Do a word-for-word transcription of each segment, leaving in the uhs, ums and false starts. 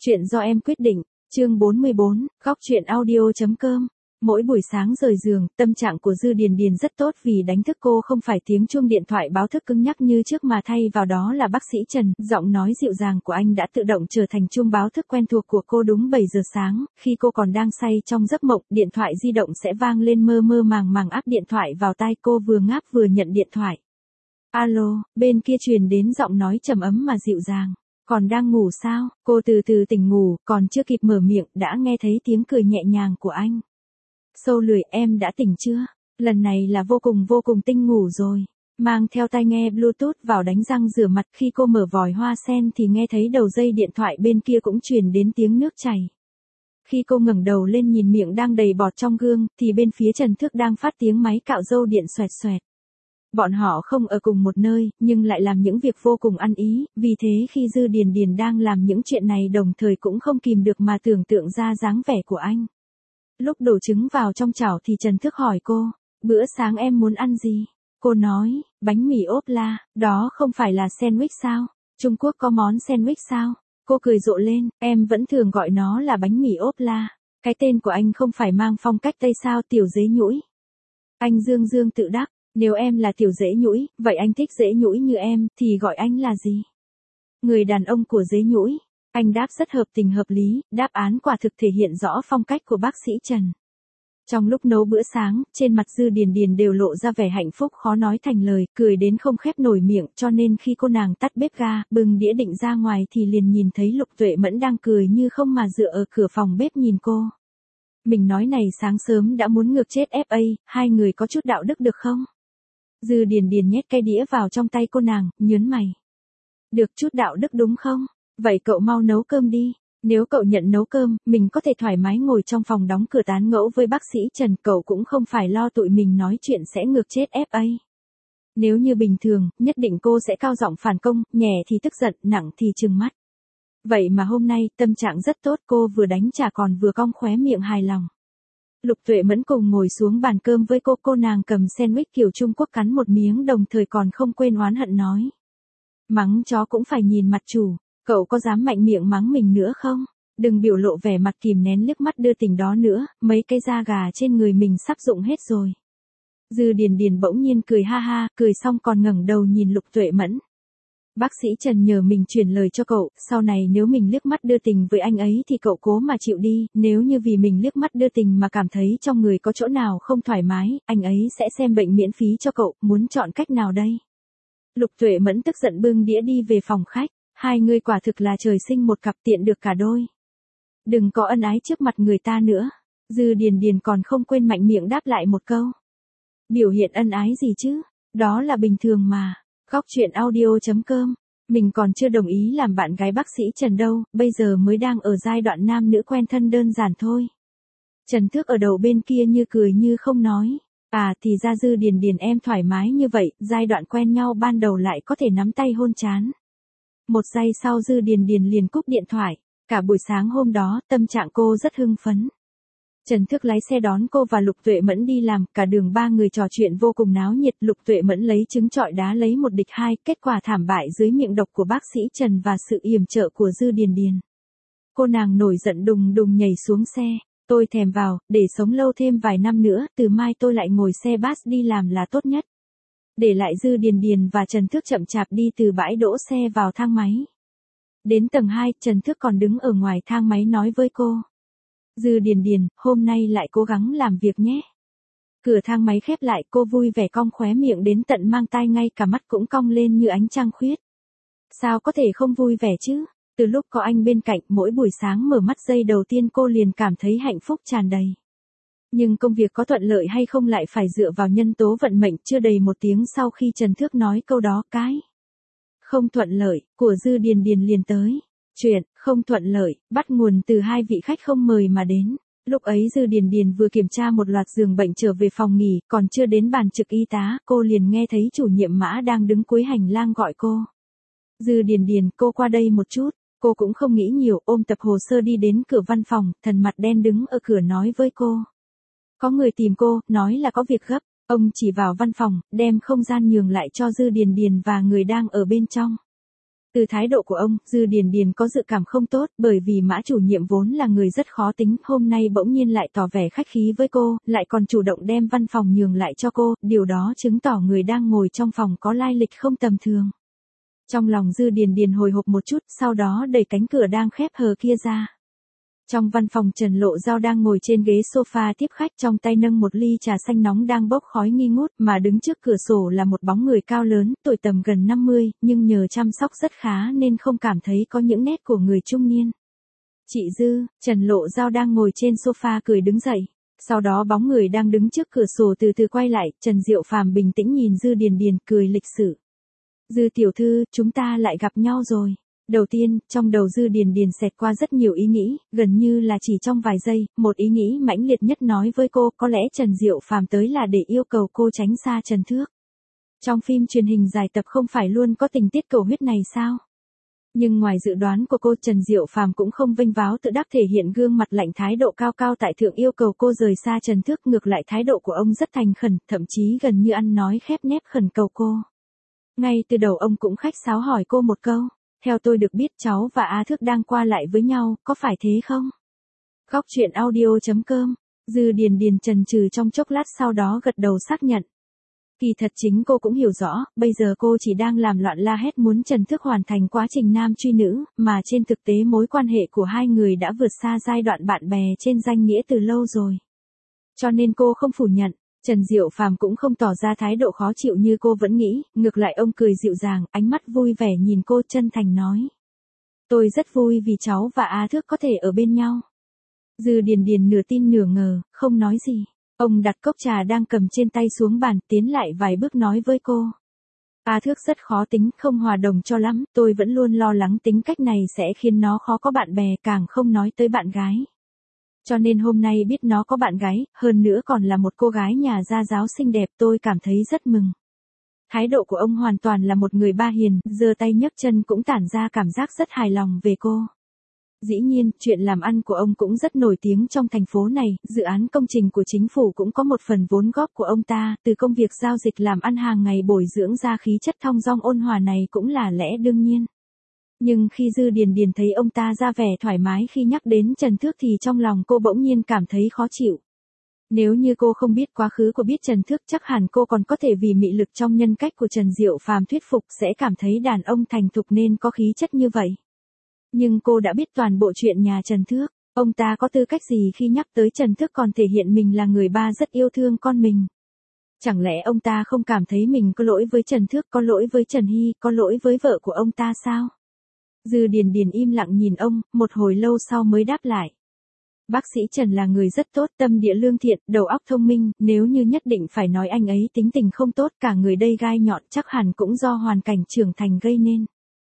Chuyện do em quyết định, chương bốn mươi bốn, góc chuyện audio chấm com. Mỗi buổi sáng rời giường, tâm trạng của Dư Điền Điền rất tốt vì đánh thức cô không phải tiếng chuông điện thoại báo thức cứng nhắc như trước mà thay vào đó là bác sĩ Trần. Giọng nói dịu dàng của anh đã tự động trở thành chuông báo thức quen thuộc của cô đúng bảy giờ sáng. Khi cô còn đang say trong giấc mộng, điện thoại di động sẽ vang lên mơ mơ màng màng, áp điện thoại vào tai cô, vừa ngáp vừa nhận điện thoại. Alo, bên kia truyền đến giọng nói trầm ấm mà dịu dàng. Còn đang ngủ sao? Cô từ từ tỉnh ngủ, còn chưa kịp mở miệng, đã nghe thấy tiếng cười nhẹ nhàng của anh. Sâu lười, em đã tỉnh chưa? Lần này là vô cùng vô cùng tinh ngủ rồi. Mang theo tai nghe Bluetooth vào đánh răng rửa mặt, khi cô mở vòi hoa sen thì nghe thấy đầu dây điện thoại bên kia cũng truyền đến tiếng nước chảy. Khi cô ngẩng đầu lên nhìn miệng đang đầy bọt trong gương, thì bên phía Trần Thước đang phát tiếng máy cạo râu điện xoẹt xoẹt. Bọn họ không ở cùng một nơi, nhưng lại làm những việc vô cùng ăn ý, vì thế khi Dư Điền Điền đang làm những chuyện này đồng thời cũng không kìm được mà tưởng tượng ra dáng vẻ của anh. Lúc đổ trứng vào trong chảo thì Trần Thước hỏi cô, bữa sáng em muốn ăn gì? Cô nói, bánh mì ốp la, đó không phải là sandwich sao? Trung Quốc có món sandwich sao? Cô cười rộ lên, em vẫn thường gọi nó là bánh mì ốp la. Cái tên của anh không phải mang phong cách Tây sao, tiểu dế nhũi? Anh dương dương tự đắc. Nếu em là tiểu dễ nhũi, vậy anh thích dễ nhũi như em, thì gọi anh là gì? Người đàn ông của dễ nhũi. Anh đáp rất hợp tình hợp lý, đáp án quả thực thể hiện rõ phong cách của bác sĩ Trần. Trong lúc nấu bữa sáng, trên mặt Dư Điền Điền đều lộ ra vẻ hạnh phúc khó nói thành lời, cười đến không khép nổi miệng, cho nên khi cô nàng tắt bếp ga, bưng đĩa định ra ngoài thì liền nhìn thấy Lục Tuệ Mẫn đang cười như không mà dựa ở cửa phòng bếp nhìn cô. Mình nói này, sáng sớm đã muốn ngược chết ép a, hai người có chút đạo đức được không? Dư Điền Điền nhét cái đĩa vào trong tay cô nàng, nhớn mày. Được chút đạo đức đúng không? Vậy cậu mau nấu cơm đi. Nếu cậu nhận nấu cơm, mình có thể thoải mái ngồi trong phòng đóng cửa tán ngẫu với bác sĩ Trần, cậu cũng không phải lo tụi mình nói chuyện sẽ ngược chết ép a. Nếu như bình thường, nhất định cô sẽ cao giọng phản công, nhẹ thì tức giận, nặng thì trừng mắt. Vậy mà hôm nay, tâm trạng rất tốt, cô vừa đánh trả còn vừa cong khóe miệng hài lòng. Lục Tuệ Mẫn cùng ngồi xuống bàn cơm với cô, cô nàng cầm sandwich kiểu Trung Quốc cắn một miếng đồng thời còn không quên oán hận nói. Mắng chó cũng phải nhìn mặt chủ, cậu có dám mạnh miệng mắng mình nữa không? Đừng biểu lộ vẻ mặt kìm nén liếc mắt đưa tình đó nữa, mấy cái da gà trên người mình sắp rụng hết rồi. Dư Điền Điền bỗng nhiên cười ha ha, cười xong còn ngẩng đầu nhìn Lục Tuệ Mẫn. Bác sĩ Trần nhờ mình truyền lời cho cậu, sau này nếu mình liếc mắt đưa tình với anh ấy thì cậu cố mà chịu đi, nếu như vì mình liếc mắt đưa tình mà cảm thấy trong người có chỗ nào không thoải mái, anh ấy sẽ xem bệnh miễn phí cho cậu, muốn chọn cách nào đây? Lục Tuệ Mẫn tức giận bưng đĩa đi về phòng khách, hai người quả thực là trời sinh một cặp, tiện được cả đôi. Đừng có ân ái trước mặt người ta nữa. Dư Điền Điền còn không quên mạnh miệng đáp lại một câu. Biểu hiện ân ái gì chứ, đó là bình thường mà. Góc chuyện audio chấm com. Mình còn chưa đồng ý làm bạn gái bác sĩ Trần đâu, bây giờ mới đang ở giai đoạn nam nữ quen thân đơn giản thôi. Trần Thước ở đầu bên kia như cười như không nói. À thì ra Dư Điền Điền em thoải mái như vậy, giai đoạn quen nhau ban đầu lại có thể nắm tay hôn trán. Một giây sau Dư Điền Điền liền cúp điện thoại. Cả buổi sáng hôm đó, tâm trạng cô rất hưng phấn. Trần Thước lái xe đón cô và Lục Tuệ Mẫn đi làm, cả đường ba người trò chuyện vô cùng náo nhiệt. Lục Tuệ Mẫn lấy trứng trọi đá lấy một địch hai, kết quả thảm bại dưới miệng độc của bác sĩ Trần và sự yểm trợ của Dư Điền Điền. Cô nàng nổi giận đùng đùng nhảy xuống xe, tôi thèm vào, để sống lâu thêm vài năm nữa, từ mai tôi lại ngồi xe bus đi làm là tốt nhất. Để lại Dư Điền Điền và Trần Thước chậm chạp đi từ bãi đỗ xe vào thang máy. Đến tầng hai, Trần Thước còn đứng ở ngoài thang máy nói với cô. Dư Điền Điền, hôm nay lại cố gắng làm việc nhé. Cửa thang máy khép lại, cô vui vẻ cong khóe miệng đến tận mang tai, ngay cả mắt cũng cong lên như ánh trăng khuyết. Sao có thể không vui vẻ chứ? Từ lúc có anh bên cạnh, mỗi buổi sáng mở mắt giây đầu tiên cô liền cảm thấy hạnh phúc tràn đầy. Nhưng công việc có thuận lợi hay không lại phải dựa vào nhân tố vận mệnh. Chưa đầy một tiếng sau khi Trần Thước nói câu đó, cái không thuận lợi của Dư Điền Điền liền tới. Chuyện không thuận lợi bắt nguồn từ hai vị khách không mời mà đến. Lúc ấy Dư Điền Điền vừa kiểm tra một loạt giường bệnh trở về phòng nghỉ, còn chưa đến bàn trực y tá, cô liền nghe thấy chủ nhiệm Mã đang đứng cuối hành lang gọi cô. Dư Điền Điền, cô qua đây một chút. Cô cũng không nghĩ nhiều, ôm tập hồ sơ đi đến cửa văn phòng, thần mặt đen đứng ở cửa nói với cô. Có người tìm cô, nói là có việc gấp. Ông chỉ vào văn phòng, đem không gian nhường lại cho Dư Điền Điền và người đang ở bên trong. Từ thái độ của ông, Dư Điền Điền có dự cảm không tốt, bởi vì Mã chủ nhiệm vốn là người rất khó tính, hôm nay bỗng nhiên lại tỏ vẻ khách khí với cô, lại còn chủ động đem văn phòng nhường lại cho cô, điều đó chứng tỏ người đang ngồi trong phòng có lai lịch không tầm thường. Trong lòng Dư Điền Điền hồi hộp một chút, sau đó đẩy cánh cửa đang khép hờ kia ra. Trong văn phòng Trần Lộ Giao đang ngồi trên ghế sofa tiếp khách, trong tay nâng một ly trà xanh nóng đang bốc khói nghi ngút, mà đứng trước cửa sổ là một bóng người cao lớn, tuổi tầm gần năm mươi, nhưng nhờ chăm sóc rất khá nên không cảm thấy có những nét của người trung niên. Chị Dư, Trần Lộ Giao đang ngồi trên sofa cười đứng dậy. Sau đó bóng người đang đứng trước cửa sổ từ từ quay lại, Trần Diệu Phàm bình tĩnh nhìn Dư Điền Điền, cười lịch sự. Dư tiểu thư, chúng ta lại gặp nhau rồi. Đầu tiên, trong đầu Dư Điền Điền xẹt qua rất nhiều ý nghĩ, gần như là chỉ trong vài giây, một ý nghĩ mãnh liệt nhất nói với cô, có lẽ Trần Diệu Phàm tới là để yêu cầu cô tránh xa Trần Thước. Trong phim truyền hình dài tập không phải luôn có tình tiết cầu huyết này sao? Nhưng ngoài dự đoán của cô, Trần Diệu Phàm cũng không vênh váo tự đắc thể hiện gương mặt lạnh, thái độ cao cao tại thượng yêu cầu cô rời xa Trần Thước, ngược lại thái độ của ông rất thành khẩn, thậm chí gần như ăn nói khép nép khẩn cầu cô. Ngay từ đầu ông cũng khách sáo hỏi cô một câu. Theo tôi được biết cháu và Á Thước đang qua lại với nhau, có phải thế không? Góc truyện audio chấm com. Dư Điền Điền chần chừ trong chốc lát sau đó gật đầu xác nhận. Kỳ thật chính cô cũng hiểu rõ, bây giờ cô chỉ đang làm loạn la hét muốn Trần Thước hoàn thành quá trình nam truy nữ, mà trên thực tế mối quan hệ của hai người đã vượt xa giai đoạn bạn bè trên danh nghĩa từ lâu rồi. Cho nên cô không phủ nhận. Trần Diệu Phàm cũng không tỏ ra thái độ khó chịu như cô vẫn nghĩ, ngược lại ông cười dịu dàng, ánh mắt vui vẻ nhìn cô, chân thành nói. Tôi rất vui vì cháu và Á Thước có thể ở bên nhau. Dư Điền Điền nửa tin nửa ngờ, không nói gì. Ông đặt cốc trà đang cầm trên tay xuống bàn, tiến lại vài bước nói với cô. Á Thước rất khó tính, không hòa đồng cho lắm, tôi vẫn luôn lo lắng tính cách này sẽ khiến nó khó có bạn bè, càng không nói tới bạn gái. Cho nên hôm nay biết nó có bạn gái, hơn nữa còn là một cô gái nhà gia giáo xinh đẹp, tôi cảm thấy rất mừng. Thái độ của ông hoàn toàn là một người ba hiền, giơ tay nhấc chân cũng tản ra cảm giác rất hài lòng về cô. Dĩ nhiên, chuyện làm ăn của ông cũng rất nổi tiếng trong thành phố này, dự án công trình của chính phủ cũng có một phần vốn góp của ông ta, từ công việc giao dịch làm ăn hàng ngày bồi dưỡng ra khí chất thong dong ôn hòa này cũng là lẽ đương nhiên. Nhưng khi Dư Điền Điền thấy ông ta ra vẻ thoải mái khi nhắc đến Trần Thước thì trong lòng cô bỗng nhiên cảm thấy khó chịu. Nếu như cô không biết quá khứ của biết Trần Thước chắc hẳn cô còn có thể vì mị lực trong nhân cách của Trần Diệu Phàm thuyết phục sẽ cảm thấy đàn ông thành thục nên có khí chất như vậy. Nhưng cô đã biết toàn bộ chuyện nhà Trần Thước, ông ta có tư cách gì khi nhắc tới Trần Thước còn thể hiện mình là người ba rất yêu thương con mình. Chẳng lẽ ông ta không cảm thấy mình có lỗi với Trần Thước, có lỗi với Trần Hy, có lỗi với vợ của ông ta sao? Dư Điền Điền im lặng nhìn ông, một hồi lâu sau mới đáp lại. Bác sĩ Trần là người rất tốt, tâm địa lương thiện, đầu óc thông minh, nếu như nhất định phải nói anh ấy tính tình không tốt, cả người đây gai nhọn, chắc hẳn cũng do hoàn cảnh trưởng thành gây nên.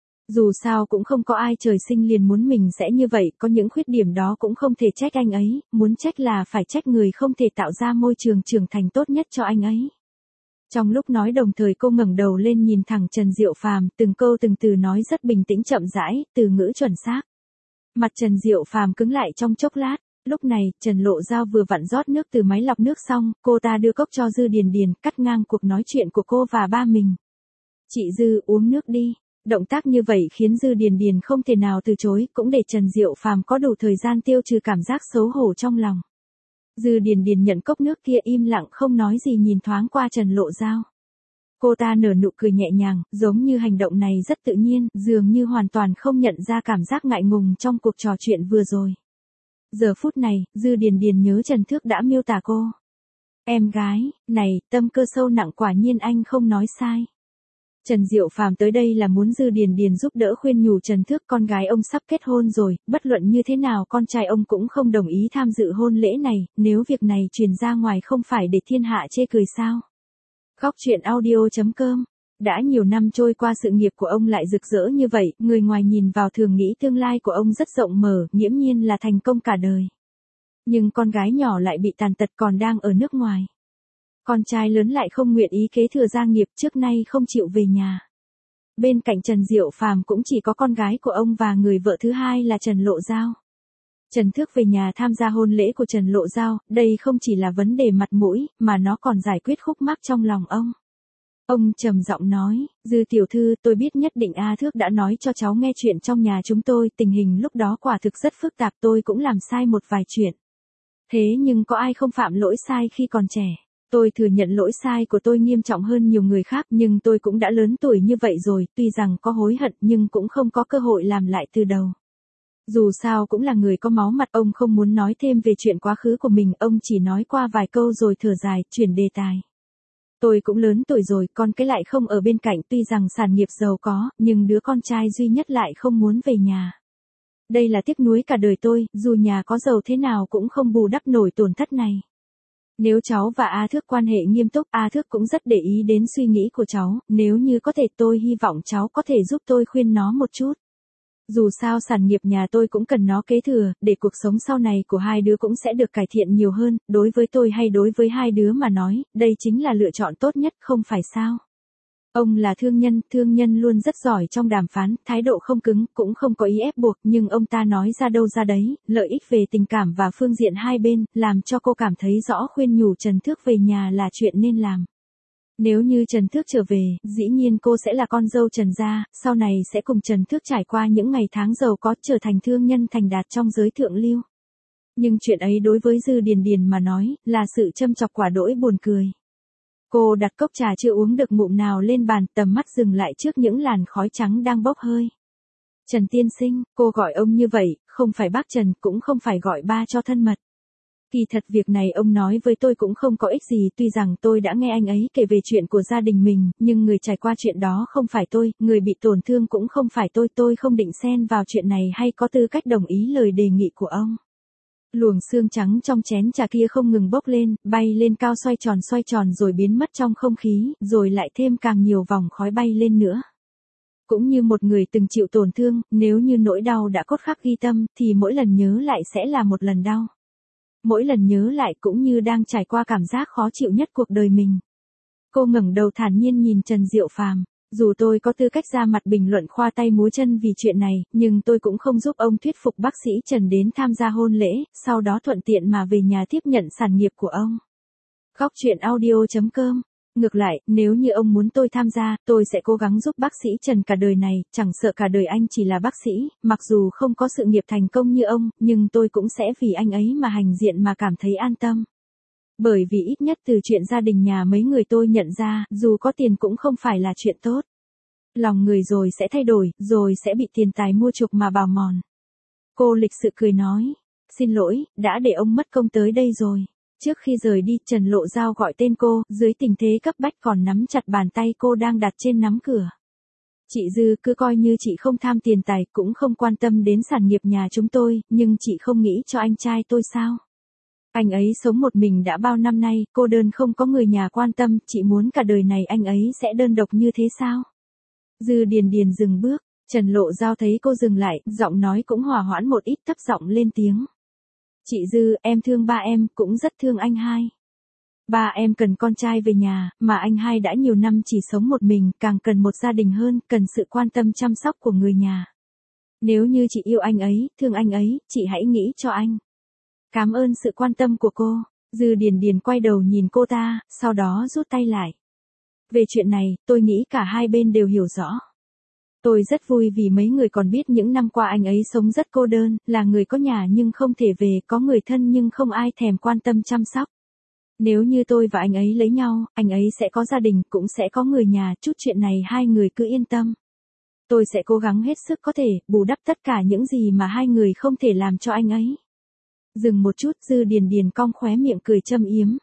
Dù sao cũng không có ai trời sinh liền muốn mình sẽ như vậy, có những khuyết điểm đó cũng không thể trách anh ấy, muốn trách là phải trách người không thể tạo ra môi trường trưởng thành tốt nhất cho anh ấy. Trong lúc nói đồng thời cô ngẩng đầu lên nhìn thẳng Trần Diệu Phàm, từng câu từng từ nói rất bình tĩnh chậm rãi, từ ngữ chuẩn xác. Mặt Trần Diệu Phàm cứng lại trong chốc lát, lúc này, Trần Lộ Giao vừa vặn rót nước từ máy lọc nước xong, cô ta đưa cốc cho Dư Điền Điền, cắt ngang cuộc nói chuyện của cô và ba mình. Chị Dư, uống nước đi. Động tác như vậy khiến Dư Điền Điền không thể nào từ chối, cũng để Trần Diệu Phàm có đủ thời gian tiêu trừ cảm giác xấu hổ trong lòng. Dư Điền Điền nhận cốc nước kia im lặng không nói gì nhìn thoáng qua Trần Lộ Giao. Cô ta nở nụ cười nhẹ nhàng, giống như hành động này rất tự nhiên, dường như hoàn toàn không nhận ra cảm giác ngại ngùng trong cuộc trò chuyện vừa rồi. Giờ phút này, Dư Điền Điền nhớ Trần Thước đã miêu tả cô. Em gái, này, tâm cơ sâu nặng, quả nhiên anh không nói sai. Trần Diệu Phàm tới đây là muốn Dư Điền Điền giúp đỡ khuyên nhủ Trần Thước, con gái ông sắp kết hôn rồi, bất luận như thế nào con trai ông cũng không đồng ý tham dự hôn lễ này, nếu việc này truyền ra ngoài không phải để thiên hạ chê cười sao. Góc truyện audio chấm com. Đã nhiều năm trôi qua sự nghiệp của ông lại rực rỡ như vậy, người ngoài nhìn vào thường nghĩ tương lai của ông rất rộng mở, nghiễm nhiên là thành công cả đời. Nhưng con gái nhỏ lại bị tàn tật còn đang ở nước ngoài. Con trai lớn lại không nguyện ý kế thừa gia nghiệp, trước nay không chịu về nhà. Bên cạnh Trần Diệu Phàm cũng chỉ có con gái của ông và người vợ thứ hai là Trần Lộ Giao. Trần Thước về nhà tham gia hôn lễ của Trần Lộ Giao, đây không chỉ là vấn đề mặt mũi, mà nó còn giải quyết khúc mắc trong lòng ông. Ông trầm giọng nói, Dư tiểu thư, tôi biết nhất định A Thước đã nói cho cháu nghe chuyện trong nhà chúng tôi, tình hình lúc đó quả thực rất phức tạp, tôi cũng làm sai một vài chuyện. Thế nhưng có ai không phạm lỗi sai khi còn trẻ? Tôi thừa nhận lỗi sai của tôi nghiêm trọng hơn nhiều người khác, nhưng tôi cũng đã lớn tuổi như vậy rồi, tuy rằng có hối hận nhưng cũng không có cơ hội làm lại từ đầu. Dù sao cũng là người có máu mặt, ông không muốn nói thêm về chuyện quá khứ của mình, ông chỉ nói qua vài câu rồi thở dài, chuyển đề tài. Tôi cũng lớn tuổi rồi, con cái lại không ở bên cạnh, tuy rằng sản nghiệp giàu có, nhưng đứa con trai duy nhất lại không muốn về nhà. Đây là tiếc nuối cả đời tôi, dù nhà có giàu thế nào cũng không bù đắp nổi tổn thất này. Nếu cháu và A Thước quan hệ nghiêm túc, A Thước cũng rất để ý đến suy nghĩ của cháu, nếu như có thể tôi hy vọng cháu có thể giúp tôi khuyên nó một chút. Dù sao sản nghiệp nhà tôi cũng cần nó kế thừa, để cuộc sống sau này của hai đứa cũng sẽ được cải thiện nhiều hơn, đối với tôi hay đối với hai đứa mà nói, đây chính là lựa chọn tốt nhất, không phải sao? Ông là thương nhân, thương nhân luôn rất giỏi trong đàm phán, thái độ không cứng, cũng không có ý ép buộc, nhưng ông ta nói ra đâu ra đấy, lợi ích về tình cảm và phương diện hai bên, làm cho cô cảm thấy rõ khuyên nhủ Trần Thước về nhà là chuyện nên làm. Nếu như Trần Thước trở về, dĩ nhiên cô sẽ là con dâu Trần gia, sau này sẽ cùng Trần Thước trải qua những ngày tháng giàu có, trở thành thương nhân thành đạt trong giới thượng lưu. Nhưng chuyện ấy đối với Dư Điền Điền mà nói, là sự châm chọc quả đỗi buồn cười. Cô đặt cốc trà chưa uống được ngụm nào lên bàn, tầm mắt dừng lại trước những làn khói trắng đang bốc hơi. Trần tiên sinh, cô gọi ông như vậy, không phải bác Trần, cũng không phải gọi ba cho thân mật. Kỳ thật việc này ông nói với tôi cũng không có ích gì, tuy rằng tôi đã nghe anh ấy kể về chuyện của gia đình mình, nhưng người trải qua chuyện đó không phải tôi, người bị tổn thương cũng không phải tôi, tôi không định xen vào chuyện này hay có tư cách đồng ý lời đề nghị của ông. Luồng sương trắng trong chén trà kia không ngừng bốc lên, bay lên cao, xoay tròn xoay tròn rồi biến mất trong không khí, rồi lại thêm càng nhiều vòng khói bay lên nữa. Cũng như một người từng chịu tổn thương, nếu như nỗi đau đã cốt khắc ghi tâm, thì mỗi lần nhớ lại sẽ là một lần đau. Mỗi lần nhớ lại cũng như đang trải qua cảm giác khó chịu nhất cuộc đời mình. Cô ngẩng đầu thản nhiên nhìn Trần Diệu Phàm. Dù tôi có tư cách ra mặt bình luận khoa tay múa chân vì chuyện này, nhưng tôi cũng không giúp ông thuyết phục bác sĩ Trần đến tham gia hôn lễ, sau đó thuận tiện mà về nhà tiếp nhận sản nghiệp của ông. Góc truyện audio chấm com. Ngược lại, nếu như ông muốn tôi tham gia, tôi sẽ cố gắng giúp bác sĩ Trần cả đời này, chẳng sợ cả đời anh chỉ là bác sĩ, mặc dù không có sự nghiệp thành công như ông, nhưng tôi cũng sẽ vì anh ấy mà hành diện mà cảm thấy an tâm. Bởi vì ít nhất từ chuyện gia đình nhà mấy người tôi nhận ra, dù có tiền cũng không phải là chuyện tốt. Lòng người rồi sẽ thay đổi, rồi sẽ bị tiền tài mua chuộc mà bào mòn. Cô lịch sự cười nói, xin lỗi, đã để ông mất công tới đây rồi. Trước khi rời đi, Trần Lộ Giao gọi tên cô, dưới tình thế cấp bách còn nắm chặt bàn tay cô đang đặt trên nắm cửa. Chị Dư, cứ coi như chị không tham tiền tài, cũng không quan tâm đến sản nghiệp nhà chúng tôi, nhưng chị không nghĩ cho anh trai tôi sao? Anh ấy sống một mình đã bao năm nay, cô đơn không có người nhà quan tâm, chị muốn cả đời này anh ấy sẽ đơn độc như thế sao? Dư Điền Điền dừng bước, Trần Lộ Giao thấy cô dừng lại, giọng nói cũng hòa hoãn một ít, thấp giọng lên tiếng. Chị Dư, em thương ba em, cũng rất thương anh hai. Ba em cần con trai về nhà, mà anh hai đã nhiều năm chỉ sống một mình, càng cần một gia đình hơn, cần sự quan tâm chăm sóc của người nhà. Nếu như chị yêu anh ấy, thương anh ấy, chị hãy nghĩ cho anh. Cảm ơn sự quan tâm của cô. Dư Điền Điền quay đầu nhìn cô ta, sau đó rút tay lại. Về chuyện này, tôi nghĩ cả hai bên đều hiểu rõ. Tôi rất vui vì mấy người còn biết những năm qua anh ấy sống rất cô đơn, là người có nhà nhưng không thể về, có người thân nhưng không ai thèm quan tâm chăm sóc. Nếu như tôi và anh ấy lấy nhau, anh ấy sẽ có gia đình, cũng sẽ có người nhà, chút chuyện này hai người cứ yên tâm. Tôi sẽ cố gắng hết sức có thể, bù đắp tất cả những gì mà hai người không thể làm cho anh ấy. Dừng một chút, Dư Điền Điền cong khóe miệng cười châm yếm.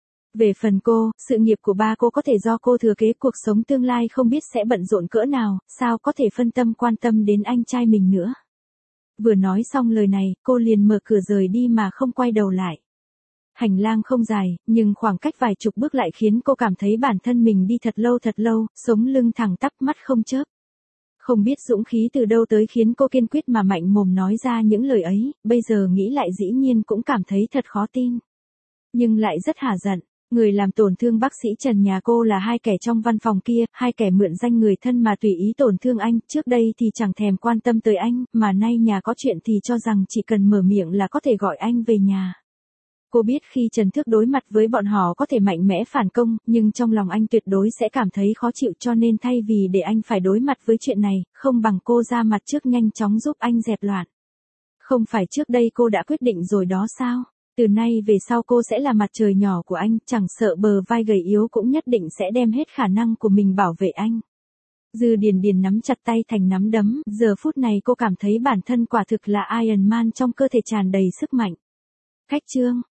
Về phần cô, sự nghiệp của ba cô có thể do cô thừa kế, cuộc sống tương lai không biết sẽ bận rộn cỡ nào, sao có thể phân tâm quan tâm đến anh trai mình nữa. Vừa nói xong lời này, cô liền mở cửa rời đi mà không quay đầu lại. Hành lang không dài, nhưng khoảng cách vài chục bước lại khiến cô cảm thấy bản thân mình đi thật lâu thật lâu, sống lưng thẳng tắp, mắt không chớp. Không biết dũng khí từ đâu tới khiến cô kiên quyết mà mạnh mồm nói ra những lời ấy, bây giờ nghĩ lại dĩ nhiên cũng cảm thấy thật khó tin. Nhưng lại rất hả giận. Người làm tổn thương bác sĩ Trần nhà cô là hai kẻ trong văn phòng kia, hai kẻ mượn danh người thân mà tùy ý tổn thương anh, trước đây thì chẳng thèm quan tâm tới anh, mà nay nhà có chuyện thì cho rằng chỉ cần mở miệng là có thể gọi anh về nhà. Cô biết khi Trần Thức đối mặt với bọn họ có thể mạnh mẽ phản công, nhưng trong lòng anh tuyệt đối sẽ cảm thấy khó chịu, cho nên thay vì để anh phải đối mặt với chuyện này, không bằng cô ra mặt trước nhanh chóng giúp anh dẹp loạn. Không phải trước đây cô đã quyết định rồi đó sao? Từ nay về sau cô sẽ là mặt trời nhỏ của anh, chẳng sợ bờ vai gầy yếu cũng nhất định sẽ đem hết khả năng của mình bảo vệ anh. Dư Điền Điền nắm chặt tay thành nắm đấm, giờ phút này cô cảm thấy bản thân quả thực là Iron Man, trong cơ thể tràn đầy sức mạnh. Khách trương